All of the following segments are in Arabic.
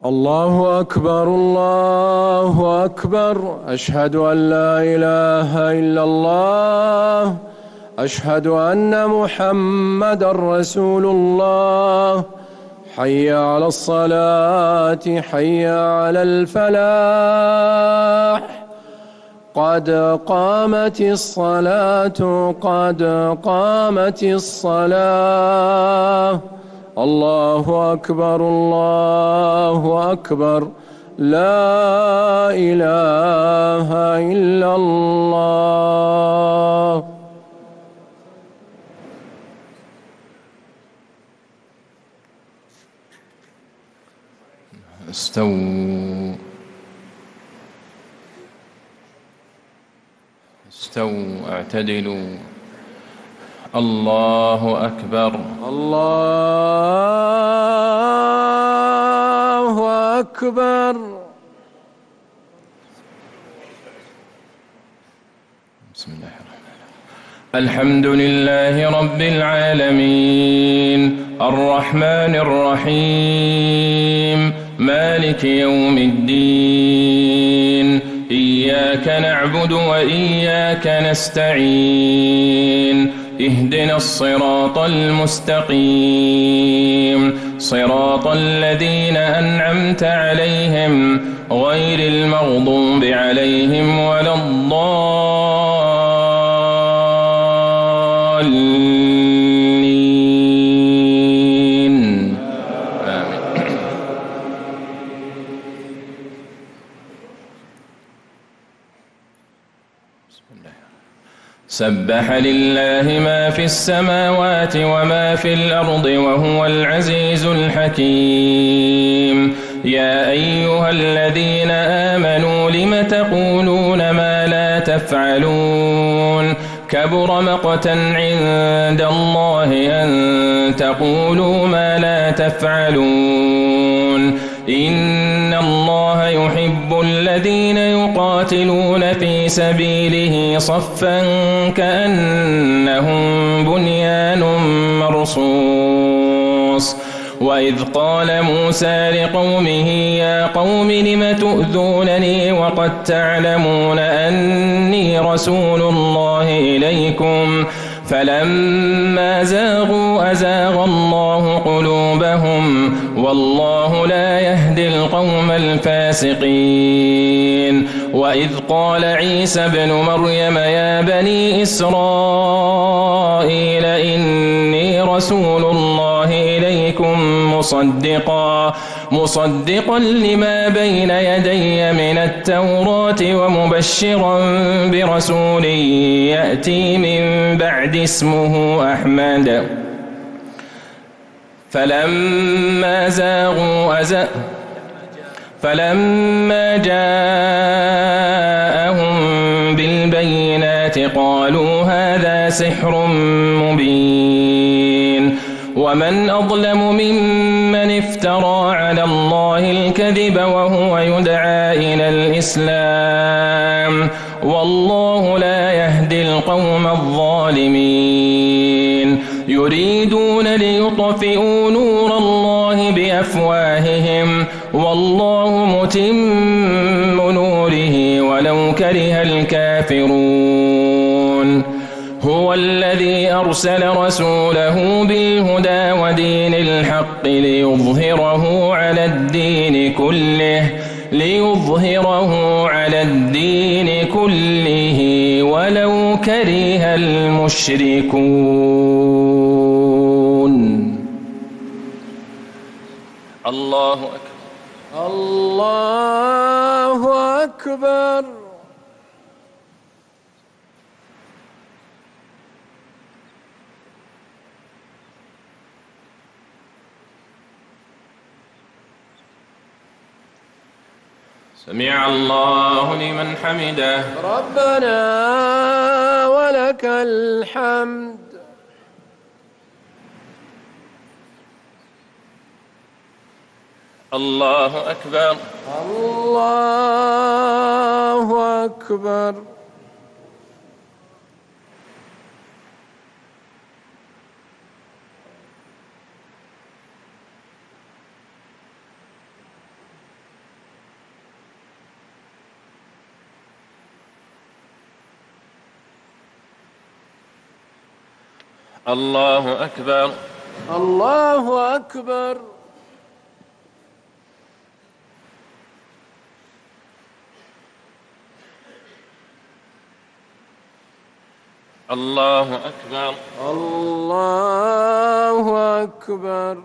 الله أكبر الله أكبر، أشهد أن لا إله إلا الله، أشهد أن محمدًا رسول الله. حي على الصلاة، حي على الفلاح، قد قامت الصلاة، قد قامت الصلاة. الله أكبر الله أكبر، لا إله إلا الله. استووا اعتدلوا. الله أكبر الله أكبر. بسم الله الرحمن الرحيم. الحمد لله رب العالمين، الرحمن الرحيم، مالك يوم الدين، إياك نعبد وإياك نستعين، اهدنا الصراط المستقيم، صراط الذين أنعمت عليهم غير المغضوب عليهم ولا الضالين. آمين. سبح لله ما في السماوات وما في الأرض وهو العزيز الحكيم. يا أيها الذين آمنوا لم تقولون ما لا تفعلون؟ كبر مقتا عند الله أن تقولوا ما لا تفعلون. إن الله يحب الذين يقاتلون في سبيله صفا كأنهم بنيان مرصوص. وإذ قال موسى لقومه يا قوم لم تؤذونني وقد تعلمون أني رسول الله إليكم؟ فلما زاغوا أزاغ الله قلوبهم، والله لا يهدي القوم الفاسقين. وإذ قال عيسى ابن مريم يا بني إسرائيل إني رسول الله إليكم مصدقا لما بين يدي من التوراة ومبشرا برسول يأتي من بعد اسمه أحمد. فلما جاءهم بالبينات قالوا هذا سحر مبين. ومن أظلم ممن افترى على الله الكذب وهو يدعى إلى الإسلام، والله لا يهدي القوم الظالمين. يريدون ليطفئوا نور الله بأفواههم، والله متم نوره ولو كره الكافرون. هو الذي أرسل رسوله بالهدى ودين الحق ليظهره على الدين كله ولو كره المشركون. الله أكبر الله أكبر. سمع الله لمن حمده. ربنا ولك الحمد. الله أكبر الله أكبر. الله أكبر. الله أكبر. الله أكبر. الله أكبر.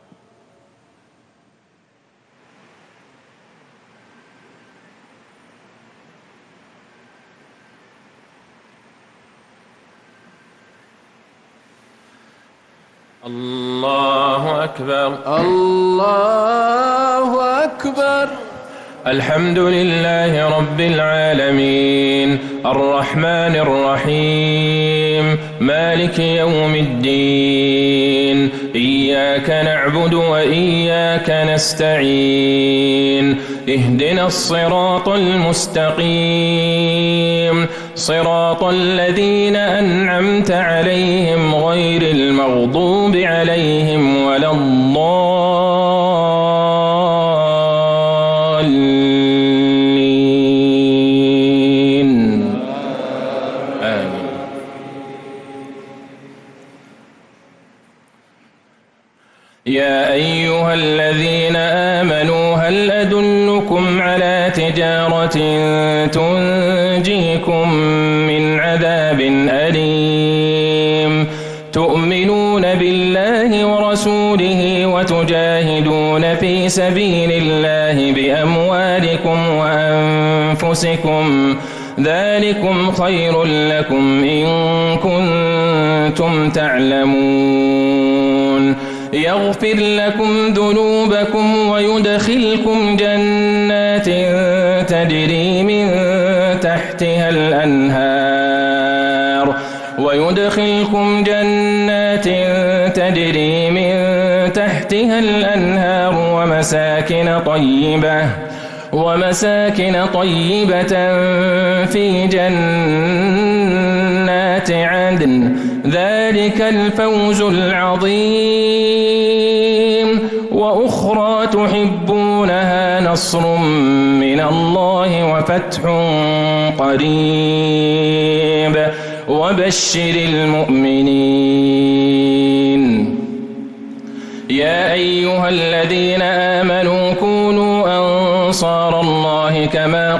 الله أكبر. الله أكبر. الحمد لله رب العالمين الرحمن الرحيم مالك يوم الدين إياك نعبد وإياك نستعين اهدنا الصراط المستقيم صراط الذين أنعمت عليهم غير المغضوب عليهم ولا يا أيها الذين آمنوا هل أدلكم على تجارة تنجيكم من عذاب أليم تؤمنون بالله ورسوله وتجاهدون في سبيل الله بأموالكم وأنفسكم ذلكم خير لكم إن كنتم تعلمون يغفر لكم ذنوبكم ويدخلكم جنات تجري من تحتها الأنهار ومساكن طيبة في جنات عدن ذلك الفوز العظيم وأخرى تحبونها نصر من الله وفتح قريب وبشر المؤمنين يا أيها الذين آمنوا كونوا أنصار الله كما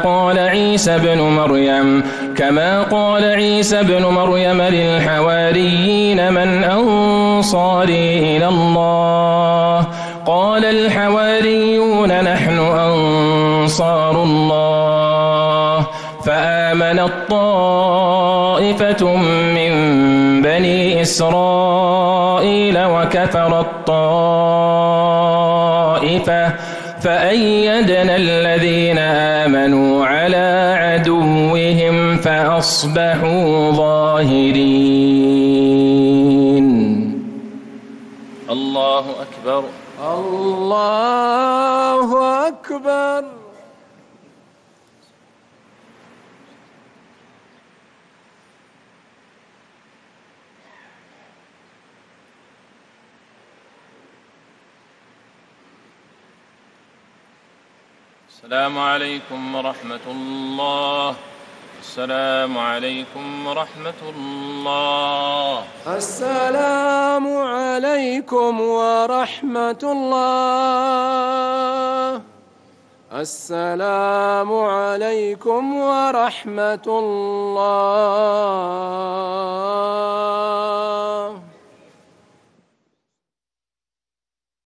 قال عيسى بن مريم للحواريين من أنصاري إلى الله قال الحواريون نحن أنصار الله فآمنت طائفة من بني إسرائيل وكفرت طائفة فأيدنا الذين آمنوا على عدوهم فأصبحوا ظاهرين. الله أكبر. الله أكبر. السلام عليكم ورحمة الله. السلام عليكم ورحمة الله. السلام عليكم ورحمة الله. السلام عليكم ورحمة الله.